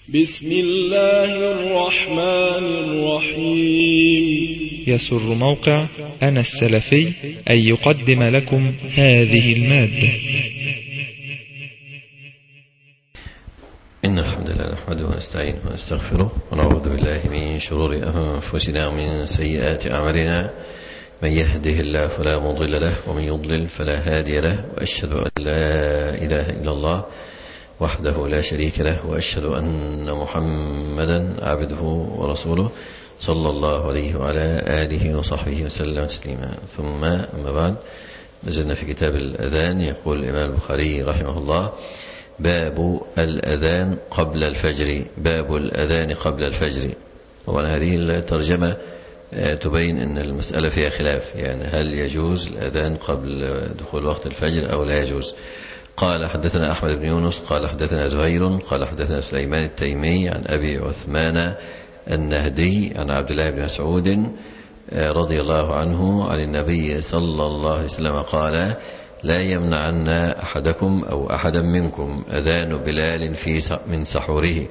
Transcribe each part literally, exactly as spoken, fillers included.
بسم الله الرحمن الرحيم. يسر موقع أنا السلفي أن يقدم لكم هذه المادة. إن الحمد لله نحمده ونستعينه ونستغفره ونعوذ بالله من شرور أنفسنا ومن سيئات أعمالنا. من يهده الله فلا مضل له ومن يضلل فلا هادي له، وأشهد أن لا إله إلا الله وحده لا شريك له، وأشهد أن محمدا عبده ورسوله صلى الله عليه وعلى آله وصحبه وسلم تسليما. ثم أما بعد، نزلنا في كتاب الأذان. يقول الإمام البخاري رحمه الله: باب الأذان قبل الفجر. باب الأذان قبل الفجر. طبعا هذه الترجمة تبين أن المسألة فيها خلاف، يعني هل يجوز الأذان قبل دخول وقت الفجر أو لا يجوز. قال: حدثنا أحمد بن يونس قال حدثنا زهير قال حدثنا سليمان التيمي عن أبي عثمان النهدي عن عبد الله بن مسعود رضي الله عنه عن النبي صلى الله عليه وسلم قال: لا يمنعن أحدكم أو أحدا منكم أذان بلال في من سحوره،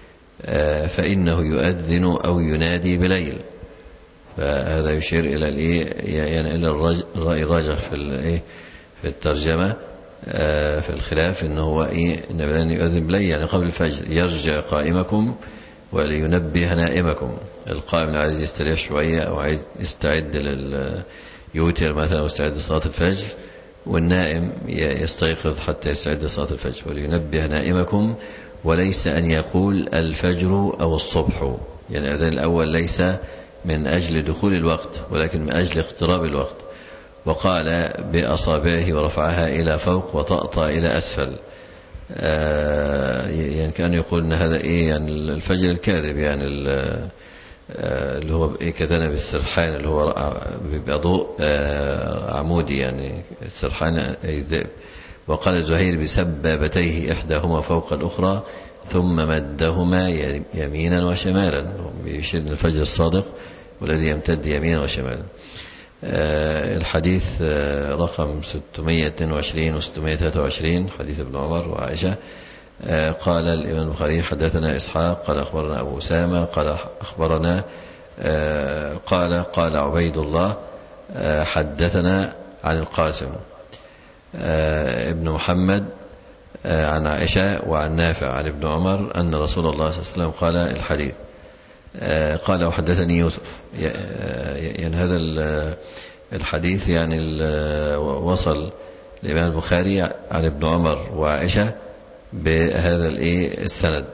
فإنه يؤذن أو ينادي بليل. فهذا يشير إلى يعني إلى الرأي الراجح في في الترجمة في الخلاف، إنه هو إيه إن بلال يؤذن بليل يعني قبل الفجر، يرجع قائمكم ولينبه نائمكم. القائم عايز يستريح شوية أو عايز يستعد لليوتر مثلا أو يستعد لصلاة الفجر، والنائم يستيقظ حتى يستعد لصلاة الفجر. ولينبه نائمكم، وليس أن يقول الفجر أو الصبح، يعني الأذان الأول ليس من أجل دخول الوقت ولكن من أجل اقتراب الوقت. وقال بأصابعه ورفعها إلى فوق وطأطأ إلى أسفل، آه يعني كان يقول أن هذا إيه يعني الفجر الكاذب، يعني اللي هو إيه كذنب السرحان اللي هو بضوء آه عمودي، يعني السرحان أي ذئب. وقال زهير بسبابتيه إحداهما فوق الأخرى ثم مدهما يمينا وشمالا، بيشير الفجر الصادق والذي يمتد يمينا وشمالا. آه الحديث آه رقم ستمائة واثنين وعشرين وستمائة وثلاثة وعشرين، حديث ابن عمر وعائشة. آه قال الإمام البخاري: حدثنا إسحاق قال أخبرنا أبو أسامة قال أخبرنا آه قال قال عبيد الله آه حدثنا عن القاسم آه ابن محمد آه عن عائشة وعن نافع عن ابن عمر أن رسول الله صلى الله عليه وسلم قال الحديث. آه قال: وحدثني يوسف. يعني هذا الحديث يعني وصل الإمام البخاري عن ابن عمر وعائشة بهذا السند.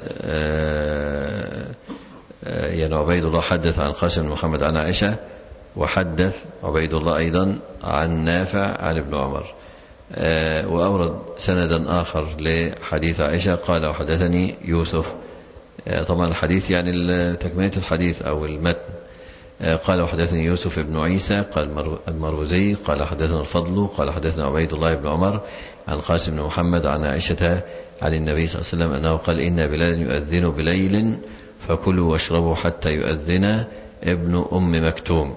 آه يعني عبيد الله حدث عن قاسم بن محمد عن عائشة، وحدث عبيد الله أيضا عن نافع عن ابن عمر. آه وأورد سندا آخر لحديث عائشة قال: وحدثني يوسف. آه طبعا الحديث يعني تكملة الحديث أو المتن. آه قال: وحدثني يوسف بن عيسى قال المروزي قال حدثنا الفضل قال حدثنا عبيد الله بن عمر عن قاسم بن محمد عن عائشة عن النبي صلى الله عليه وسلم أنه قال: إن بلال يؤذن بليل فكلوا واشربوا حتى يؤذن ابن أم مكتوم.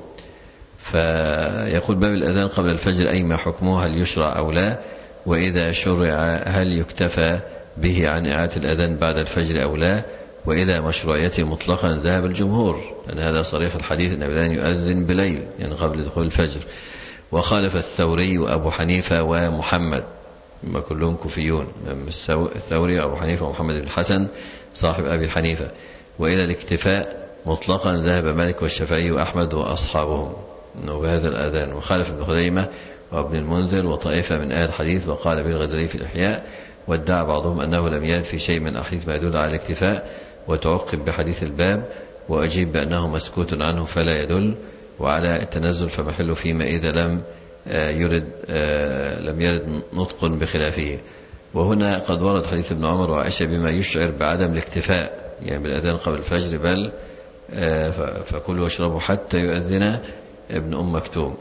فيقول: باب الأذان قبل الفجر أي ما حكمه، هل يشرع أو لا؟ وإذا شرع هل يكتفى به عن إعادة الأذان بعد الفجر أو لا؟ وإلى مشروعيته مطلقا ذهب الجمهور، لأن هذا صريح الحديث أن بلال يؤذن بليل يعني قبل دخول الفجر. وخالف الثوري وأبو حنيفة ومحمد، ما كلهم كوفيون، الثوري وأبو حنيفة ومحمد بن الحسن صاحب أبي حنيفة. وإلى الاكتفاء مطلقا ذهب مالك والشافعي وأحمد وأصحابهم أنه بهذا الأذان. وخالف ابن خزيمة وابن المنذر وطائفة من أهل الحديث، وقال به الغزالي في الإحياء. وادعى بعضهم أنه لم يرد في شيء من أحاديث ما يدل على الاكتفاء، وتعقب بحديث الباب، وأجيب بأنه مسكوت عنه فلا يدل. وعلى التنزل فمحله فيما إذا لم يرد لم يرد نطق بخلافه. وهنا قد ورد حديث ابن عمر وعائشة بما يشعر بعدم الاكتفاء يعني بالأذان قبل الفجر، بل فكلوا واشربوا حتى يؤذن ابن أم مكتوم.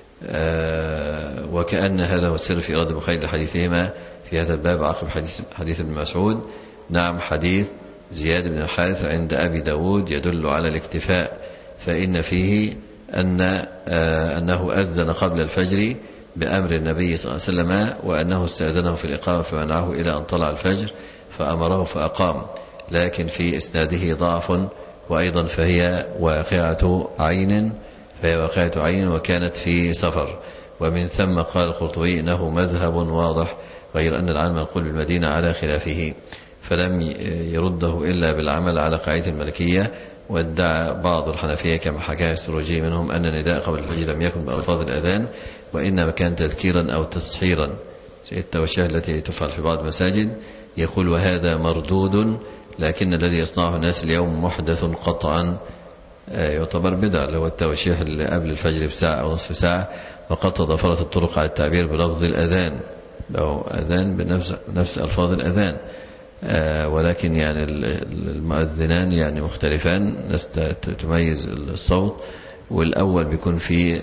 وكأن هذا هو السر في إرادة البخاري لحديثهما في هذا الباب عقب حديث حديث ابن مسعود. نعم، حديث زياد بن الحارث عند أبي داود يدل على الاكتفاء، فإن فيه أن أنه أذن قبل الفجر بأمر النبي صلى الله عليه وسلم، وأنه استأذنه في الإقامة فمنعه إلى أن طلع الفجر فأمره فأقام، لكن في إسناده ضعف، وأيضا فهي واقعة عين فهي واقعة عين وكانت في سفر. ومن ثم قال القرطبي إنه مذهب واضح، غير أن العالم منقول بالمدينة على خلافه، فلم يرده إلا بالعمل على قاعدة الملكية. وادعى بعض الحنفية كما حكاه السروجي منهم أن النداء قبل الفجر لم يكن بألفاظ الأذان، وإنما كان تذكيرا أو تسحيرا، التوشيح التي تفعل في بعض المساجد. يقول وهذا مردود، لكن الذي يصنعه الناس اليوم محدث قطعا، يعتبر بدعة، اللي هو التوشيح اللي قبل الفجر بساعة أو نصف ساعة، وقد تضافرت الطرق على التعبير بلفظ الأذان أو أذان بنفس نفس ألفاظ الأذان، ولكن يعني المؤذنان يعني مختلفان، ناس تميز الصوت، والأول بيكون فيه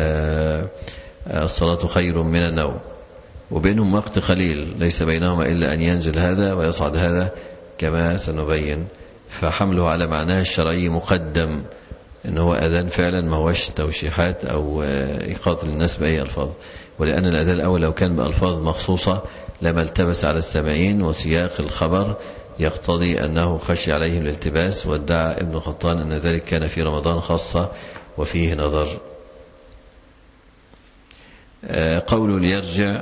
الصلاة خير من النوم، وبينهم وقت قليل ليس بينهما إلا أن ينزل هذا ويصعد هذا كما سنبين. فحمله على معناه الشرعي مقدم، إنه هو أذان فعلا، ما هوش توشيحات أو إيقاظ للناس بأي ألفاظ. ولأن الأذان الأول لو كان بألفاظ مخصوصة لما التبس على السامعين، وسياق الخبر يقتضي أنه خشي عليهم الالتباس. وادعى ابن خطان أن ذلك كان في رمضان خاصة وفيه نظر. قول ليرجع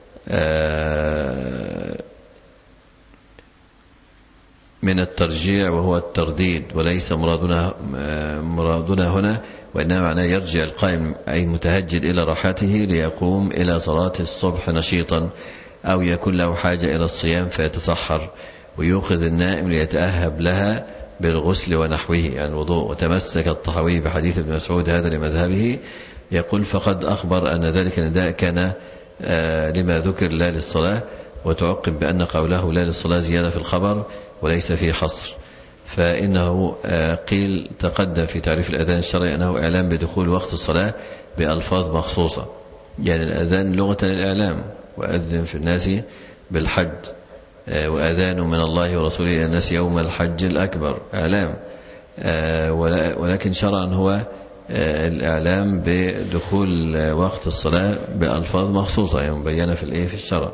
من الترجيع وهو الترديد، وليس مرادنا مرادنا هنا، وإنما معناه يرجع القائم أي متهجد إلى راحته ليقوم إلى صلاة الصبح نشيطا، أو يكون له حاجة إلى الصيام فيتسحر، ويوقظ النائم ليتأهب لها بالغسل ونحوه يعني الوضوء. وتمسك الطحاوي بحديث ابن مسعود هذا لمذهبه، يقول فقد أخبر أن ذلك النداء كان لما ذكر لا للصلاة، وتعقب بأن قوله لا للصلاة زيادة في الخبر وليس فيه حصر. فإنه قيل تقدم في تعريف الأذان الشرعي أنه إعلام بدخول وقت الصلاة بألفاظ مخصوصة، يعني الأذان لغة الإعلام، وأذن في الناس بالحج، وأذان من الله ورسوله إلى الناس يوم الحج الأكبر، إعلام. ولكن شرعا هو الإعلام بدخول وقت الصلاة بألفاظ مخصوصة يعني مبينة في الإيه في الشرع.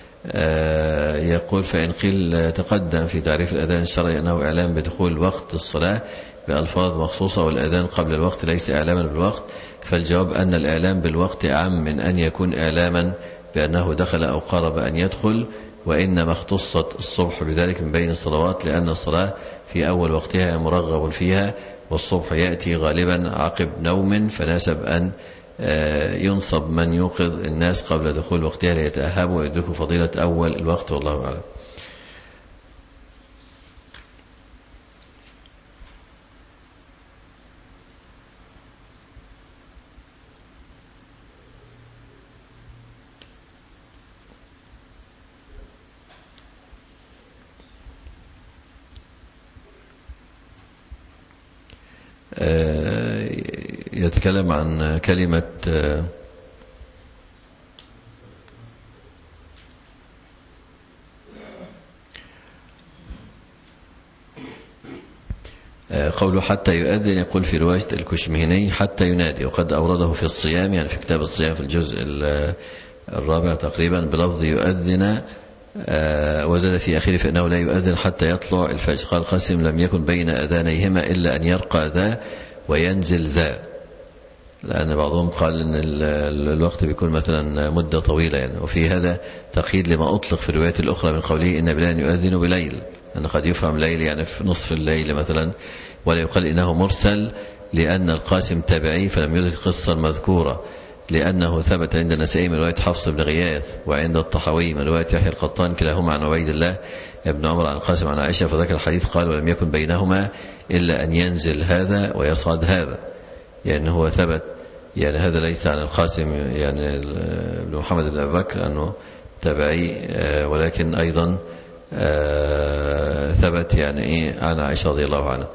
يقول فإن قيل تقدم في تعريف الأذان الشرعي أنه إعلام بدخول وقت الصلاة بألفاظ مخصوصة، والأذان قبل الوقت ليس إعلاما بالوقت، فالجواب أن الإعلام بالوقت أعم من أن يكون إعلاما بأنه دخل أو قارب أن يدخل. وإنما اختصت الصبح بذلك من بين الصلوات، لأن الصلاة في أول وقتها مرغب فيها، والصبح يأتي غالبا عقب نوم، فناسب أن ينصب من يوقظ الناس قبل دخول وقتها ليتأهبوا ويدركوا فضيلة أول الوقت، والله أعلم. يتكلم عن كلمة قوله حتى يؤذن، يقول في رواية الكشمهني حتى ينادي، وقد أورده في الصيام يعني في كتاب الصيام في الجزء الرابع تقريبا بلفظ يؤذن، وزاد في آخره فإنه لا يؤذن حتى يطلع الفجر. قال قاسم لم يكن بين أذانيهما إلا أن يرقى ذا وينزل ذا، لأن بعضهم قال أن الوقت بيكون مثلا مدة طويلة يعني. وفي هذا تقييد لما أطلق في الروايات الأخرى من قوله إن بلال يؤذن بليل، أن قد يفهم ليل يعني في نصف الليل مثلا، ولا يقال إنه مرسل لأن القاسم تابعي فلم يدرك القصة المذكورة، لأنه ثبت عند النسائي من رواية حفص بن غياث، وعند الطحاوي من رواية يحيى القطان كلاهما عن عبيد الله ابن عمر عن القاسم عن عائشة، فذكر الحديث قال ولم يكن بينهما إلا أن ينزل هذا ويصعد هذا، يعني هو ثبت يعني هذا ليس عن القاسم يعني ابن محمد بن أبي بكر أنه تبعي، ولكن أيضا ثبت يعني إيه عن عائشة رضي الله عنها.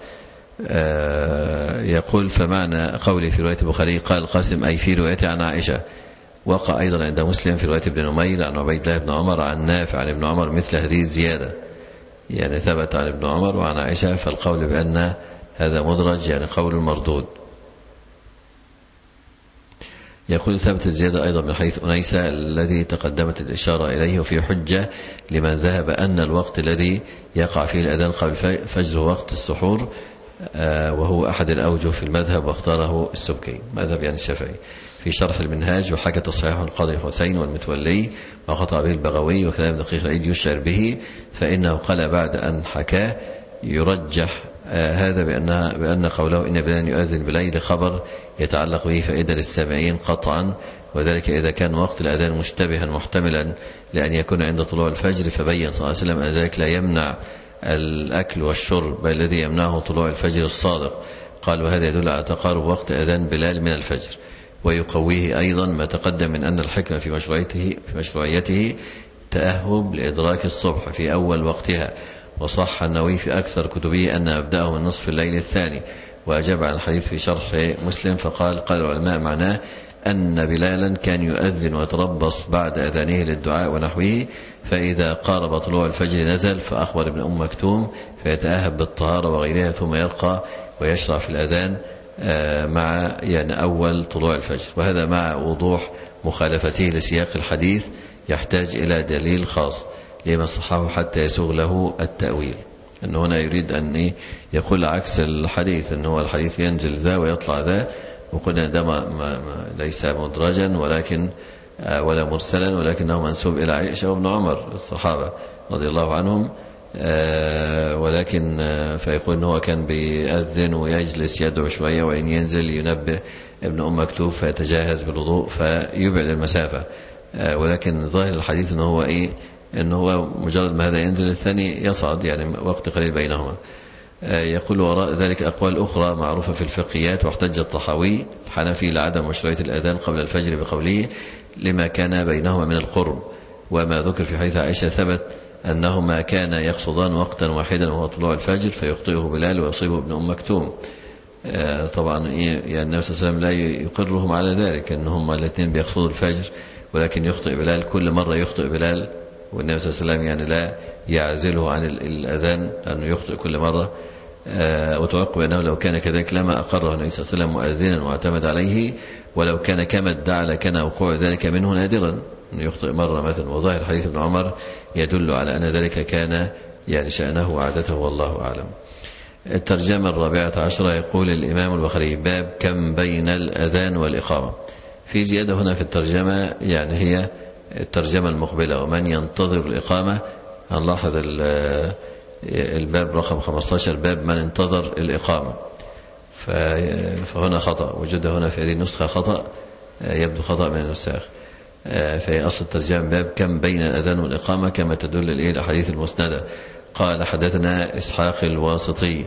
يقول فمعنى قولي في رواية البخاري قال القاسم أي في روايته عن عائشة، وقع أيضا عند مسلم في رواية ابن نمير عن عبيد الله بن عمر عن نافع عن ابن عمر مثل هذه الزيادة، يعني ثبت عن ابن عمر وعن عائشة، فالقول بأن هذا مدرج يعني قول مردود. يقول ثبت الزيادة أيضا من حيث أنيسة الذي تقدمت الإشارة إليه، وفي حجة لمن ذهب أن الوقت الذي يقع فيه الأذان قبل الفجر هو وقت السحور، وهو أحد الأوجه في المذهب واختاره السبكي مذهب يعني الشافعي في شرح المنهاج، وحكى تصحيح القاضي حسين والمتولي وقطع به البغوي، وكلام دقيق العيد يشعر به، فإنه قال بعد أن حكاه يرجح هذا بأن بأن قوله إن بلال يؤذن بالليل خبر يتعلق به فائدة للسامعين قطعا، وذلك إذا كان وقت الأذان مشتبها محتملا لأن يكون عند طلوع الفجر، فبين صلى الله عليه وسلم أن ذلك لا يمنع الأكل والشرب بل الذي يمنعه طلوع الفجر الصادق. قال وهذا يدل على تقارب وقت أذان بلال من الفجر، ويقويه أيضا ما تقدم من أن الحكمة في مشروعيته في مشروعيته تأهب لإدراك الصبح في أول وقتها. وصح النووي في أكثر كتبه أن مبدأه من نصف الليل الثاني، وأجاب عن الحديث في شرح مسلم فقال قال العلماء معناه أن بلالا كان يؤذن ويتربص بعد أذانه للدعاء ونحوه، فإذا قارب طلوع الفجر نزل، فأخبر ابن أم مكتوم فيتأهب بالطهارة وغيرها ثم يرقى ويشرع في الأذان مع يعني أول طلوع الفجر. وهذا مع وضوح مخالفته لسياق الحديث يحتاج إلى دليل خاص لما صححه حتى يسوغ له التأويل. أنه هنا يريد أن يقول عكس الحديث، أنه الحديث ينزل ذا ويطلع ذا، وقلنا ده ما ما ليس مدرجا ولكن ولا مرسلا، ولكنه منسوب إلى عائشة وابن عمر الصحابة رضي الله عنهم، ولكن فيقول أنه كان بيأذن ويجلس يدعو شوية وإن ينزل ينبه ابن أم مكتوب فيتجهز بالوضوء فيبعد المسافة، ولكن ظاهر الحديث أنه هو إيه أنه هو مجرد ما هذا ينزل الثاني يصعد، يعني وقت قليل بينهما. يقول وراء ذلك أقوال أخرى معروفة في الفقهيات، واحتج الطحاوي الحنفي لعدم مشروعية الأذان قبل الفجر بقوله لما كان بينهما من القرب، وما ذكر في حديث عائشة ثبت أنهما كان يقصدان وقتا واحدا وهو طلوع الفجر فيخطئه بلال ويصيبه ابن أم مكتوم. طبعا يعني النبي صلى الله عليه وسلم لا يقرهم على ذلك أنهم الاثنين بيقصدوا الفجر، ولكن يخطئ بلال كل مرة يخطئ بلال، والنبي صلى الله عليه وسلم يعني لا يعزله عن الأذان لأنه يخطئ كل مرة. وتوقع أنه لو كان كذلك لما أقره النبي صلى الله عليه وسلم مؤذنا واعتمد عليه، ولو كان كما ادعى لكان وقوع ذلك منه نادرا أنه يخطئ مرة مثلا. وظاهر حديث ابن عمر يدل على أن ذلك كان يعني شأنه وعادته والله أعلم. الترجمة الرابعة عشرة يقول الإمام البخاري باب كم بين الأذان والإقامة. في زيادة هنا في الترجمة يعني هي الترجمة المقبلة ومن ينتظر الإقامة. هنلاحظ الباب رقم خمسة عشر باب من انتظر الإقامة، فهنا خطأ وجد هنا في هذه النسخة خطأ يبدو خطأ من النساخ، في أصل الترجمة باب كم بين الأذان والإقامة كما تدل إليه الأحاديث المسندة. قال حدثنا إسحاق الواسطي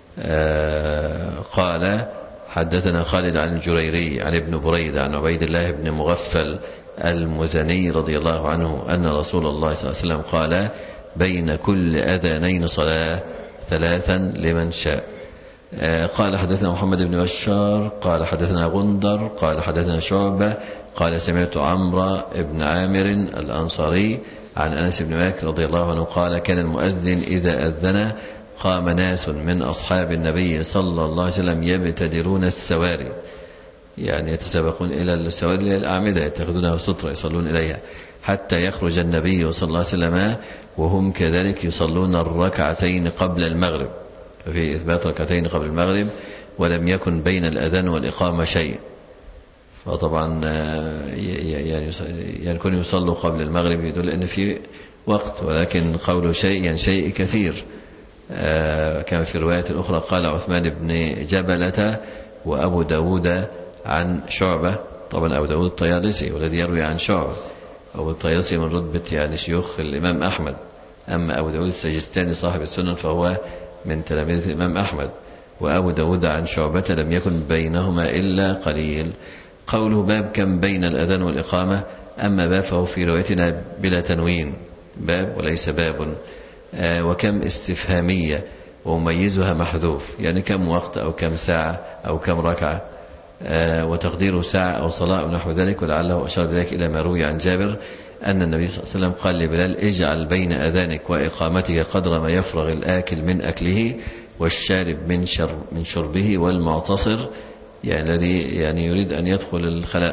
قال حدثنا خالد عن الجريري عن ابن بريد عن عبيد الله بن مغفل المزني رضي الله عنه أن رسول الله صلى الله عليه وسلم قال بين كل أذانين صلاة ثلاثا لمن شاء. قال حدثنا محمد بن بشار قال حدثنا غندر قال حدثنا شعبة قال سمعت عمرو بن عامر الأنصاري عن أنس بن مالك رضي الله عنه قال كان المؤذن إذا أذن قام ناس من أصحاب النبي صلى الله عليه وسلم يبتدرون السواري، يعني يتسابقون إلى السواري الأعمدة يتخذونها سترة يصلون إليها حتى يخرج النبي صلى الله عليه وسلم وهم كذلك يصلون الركعتين قبل المغرب، ففي إثبات ركعتين قبل المغرب ولم يكن بين الأذان والإقامة شيء. فطبعا يعني يكون يصلوا قبل المغرب يدل أن في وقت، ولكن قوله شيء يعني شيء كثير. كما في الرواية الأخرى قال عثمان بن جبلة وأبو داود عن شعبة، طبعا أبو داود الطيالسي والذي يروي عن شعبة، أبو الطيالسي من رتبة يعني شيوخ الإمام أحمد، أما أبو داود السجستاني صاحب السنن فهو من تلاميذ الإمام أحمد، وأبو داود عن شعبة لم يكن بينهما إلا قليل. قوله باب كم بين الأذان والإقامة، أما باب فهو في روايتنا بلا تنوين باب وليس باب، آه وكم استفهامية ومميزها محذوف، يعني كم وقت أو كم ساعة أو كم ركعة، آه وتقديره ساعة أو صلاة أو نحو ذلك. ولعله أشار ذلك إلى ما روي عن جابر أن النبي صلى الله عليه وسلم قال لبلال اجعل بين أذانك وإقامتك قدر ما يفرغ الآكل من أكله والشارب من, شر من شربه والمعتصر، يعني الذي يعني يريد أن يدخل الخلاء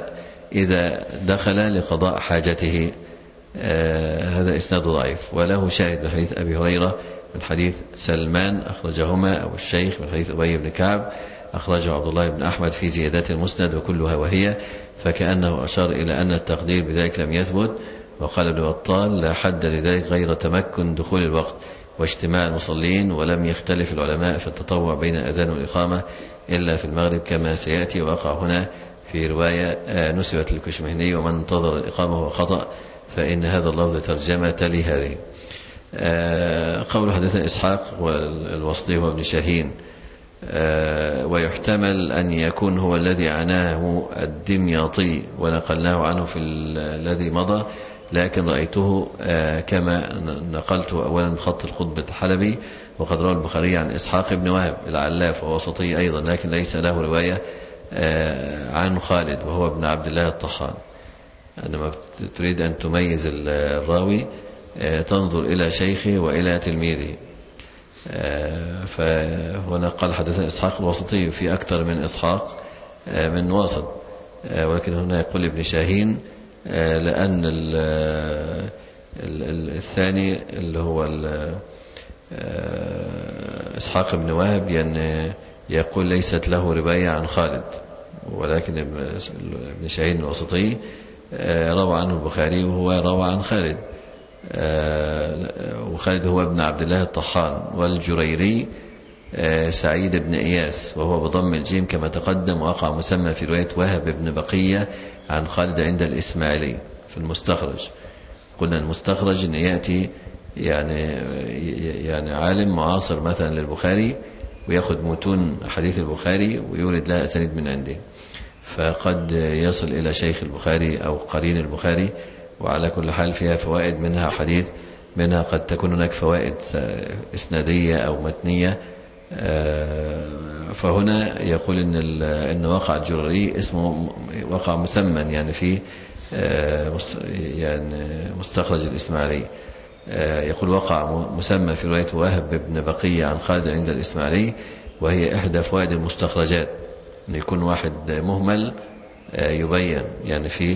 إذا دخل لقضاء حاجته. آه هذا إسناد ضعيف، وله شاهد من حديث أبي هريرة من حديث سلمان أخرجهما أو الشيخ من حديث أبي بن كعب أخرجه عبد الله بن أحمد في زيادات المسند وكلها وهي، فكأنه أشار إلى أن التقدير بذلك لم يثبت. وقال ابن بطال لا حد لذلك غير تمكن دخول الوقت واجتماع المصلين، ولم يختلف العلماء في التطوع بين الأذان والإقامة إلا في المغرب كما سيأتي. وقع هنا في رواية نسبت للكشمهني ومن انتظر الإقامة هو خطأ، فإن هذا اللفظ ترجمة لهذه. قول حدثنا إسحاق والوصلي وابن شاهين، ويحتمل أن يكون هو الذي عناه الدمياطي ونقلناه عنه في الذي مضى، لكن رأيته كما نقلته أولا بخط الخطبة الحلبي. وقد روى البخاري عن إسحاق بن وهب العلاف ووسطي أيضا، لكن ليس له رواية عن خالد وهو ابن عبد الله الطحان. عندما تريد أن تميز الراوي تنظر إلى شيخه وإلى تلميذه. فهنا قال حدثنا إسحاق الوسطي في أكثر من إسحاق من واسط، ولكن هنا يقول ابن شاهين لأن الثاني اللي هو إسحاق بن وهب يعني يقول ليست له رواية عن خالد، ولكن ابن شاهين الوسطي روى عنه البخاري وهو روى عن خالد، وخالد هو ابن عبد الله الطحان. والجريري سعيد بن إياس وهو بضم الجيم كما تقدم، وقع مسمى في رواية وهب بن بقية عن خالد عند الإسماعيلي في المستخرج. قلنا المستخرج أن يأتي يعني يعني عالم معاصر مثلا للبخاري ويأخذ متون حديث البخاري ويورد لها أسانيد من عنده، فقد يصل إلى شيخ البخاري أو قرين البخاري. وعلى كل حال فيها فوائد، منها حديث، منها قد تكون هناك فوائد إسنادية أو متنية. فهنا يقول إن إن وقع الجريري اسمه وقع مسمى يعني في يعني مستخرج الإسماعيلي. يقول وقع مسمى في رواية وهب بن بقية عن خالد عند الإسماعيلي، وهي إحدى فوائد المستخرجات، أن يكون واحد مهمل يبين يعني في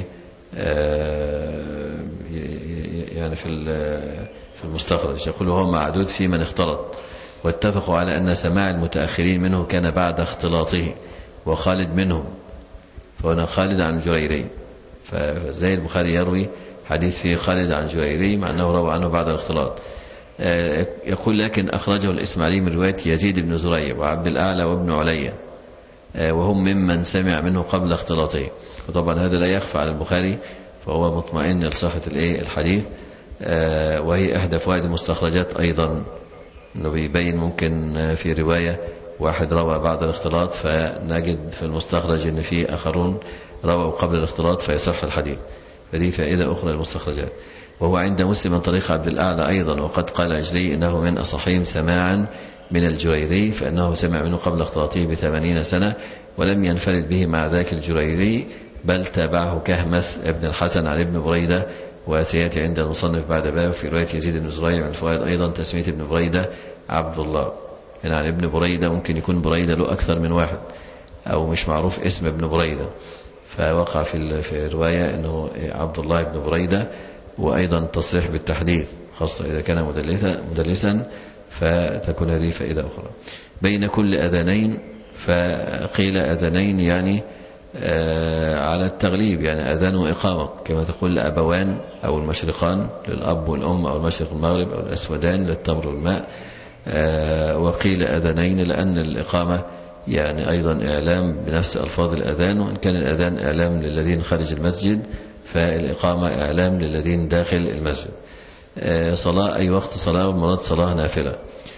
يعني في في المستخرج. يقول هو معدود في من اختلط، واتفقوا على أن سماع المتأخرين منه كان بعد اختلاطه، وخالد منهم، فهنا خالد عن جريري، فزي البخاري يروي حديث فيه خالد عن جريري مع أنه روى عنه بعد الاختلاط. يقول لكن أخرجه الإسماعيلي من رواية يزيد بن زريع وعبد الأعلى وابن علي، وهم ممن سمع منه قبل اختلاطه. وطبعا هذا لا يخفى على البخاري، فهو مطمئن لصحة الحديث. وهي إحدى فوائد المستخرجات أيضا، أنه بيبين ممكن في رواية واحد روى بعد الاختلاط، فنجد في المستخرج أن في آخرون رووا قبل الاختلاط فيصح الحديث، فدي فائدة أخرى للمستخرجات. وهو عند مسلم من طريق عبد الأعلى أيضا، وقد قال أجلي إنه من أصحهم سماعا من الجريري، فإنه سمع منه قبل اختلاطه بثمانين سنة، ولم ينفرد به مع ذاك الجريري، بل تابعه كهمس ابن الحسن عن ابن بريدة. وسيأتي عند المصنف بعد باب في رواية يزيد بن زريع من الفوائد أيضا تسمية ابن بريدة عبد الله، يعني عن ابن بريدة ممكن يكون بريدة له أكثر من واحد، أو مش معروف اسم ابن بريدة، فوقع في في رواية أنه عبد الله بن بريدة. وأيضا تصريح بالتحديث خاصة إذا كان مدلسا مدلسا فتكون هذه فائدة أخرى. بين كل أذانين، فقيل أذانين يعني آه على التغليب، يعني أذان وإقامة، كما تقول الأبوان أو المشرقان للأب والأم، أو المشرق والمغرب، أو الأسودان للتمر والماء. آه وقيل أذانين لأن الإقامة يعني أيضا إعلام بنفس ألفاظ الأذان، وإن كان الأذان إعلام للذين خارج المسجد، فالإقامة إعلام للذين داخل المسجد. آه صلاة أي وقت صلاة، والمراد صلاة نافلة.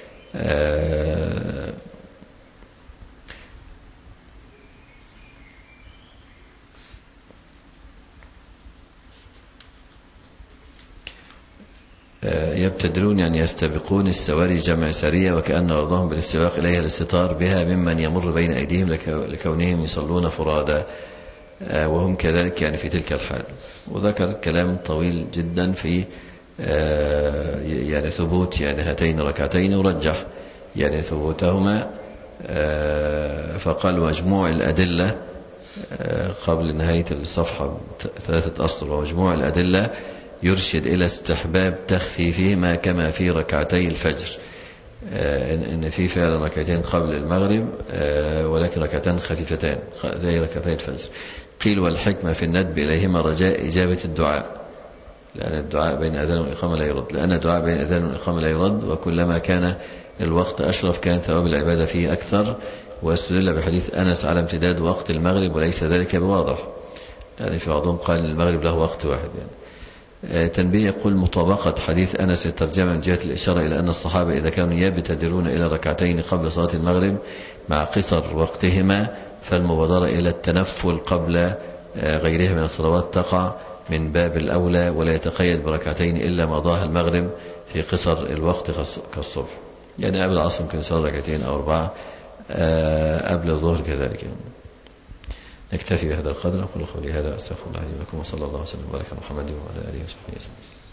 آه يبتدرون يعني يستبقون السواري جمع سرية، وكأن أرضهم بالاستباق إليها الاستتار بها ممن يمر بين أيديهم لكونهم يصلون فرادا، وهم كذلك يعني في تلك الحال. وذكر كلام طويل جدا في يعني ثبوت يعني هاتين ركعتين، ورجح يعني ثبوتهما، فقال مجموع الأدلة قبل نهاية الصفحة ثلاثة أسطر، ومجموع الأدلة يرشد إلى استحباب تخفيفهما كما في ركعتي الفجر، إن في فعلا ركعتين قبل المغرب ولكن ركعتان خفيفتان زي ركعتي الفجر. قيل والحكمة في الندب إليهما رجاء إجابة الدعاء، لأن الدعاء بين أذان والإقامة لا يرد، لأن الدعاء بين أذان والإقامة لا يرد، وكلما كان الوقت أشرف كان ثواب العبادة فيه أكثر. واستدل بحديث أنس على امتداد وقت المغرب وليس ذلك بواضح، يعني في بعضهم قال أن المغرب له وقت واحد. يعني تنبيه يقول مطابقة حديث أنس الترجمة من جهة الإشارة إلى أن الصحابة إذا كانوا يبتدرون إلى ركعتين قبل صلاة المغرب مع قصر وقتهما، فالمبادرة إلى التنفل قبل غيرها من الصلوات تقع من باب الأولى، ولا يتقيد بركعتين إلا ما ضاها المغرب في قصر الوقت كالصبح. يعني قبل العصر ممكن يصلي ركعتين أو أربعة، قبل الظهر كذلك. نكتفي بهذا القدر. أقول قولي هذا أستغفر الله لي ولكم، وصلى الله وسلم وبارك على محمد وعلى آله وصحبه وسلم.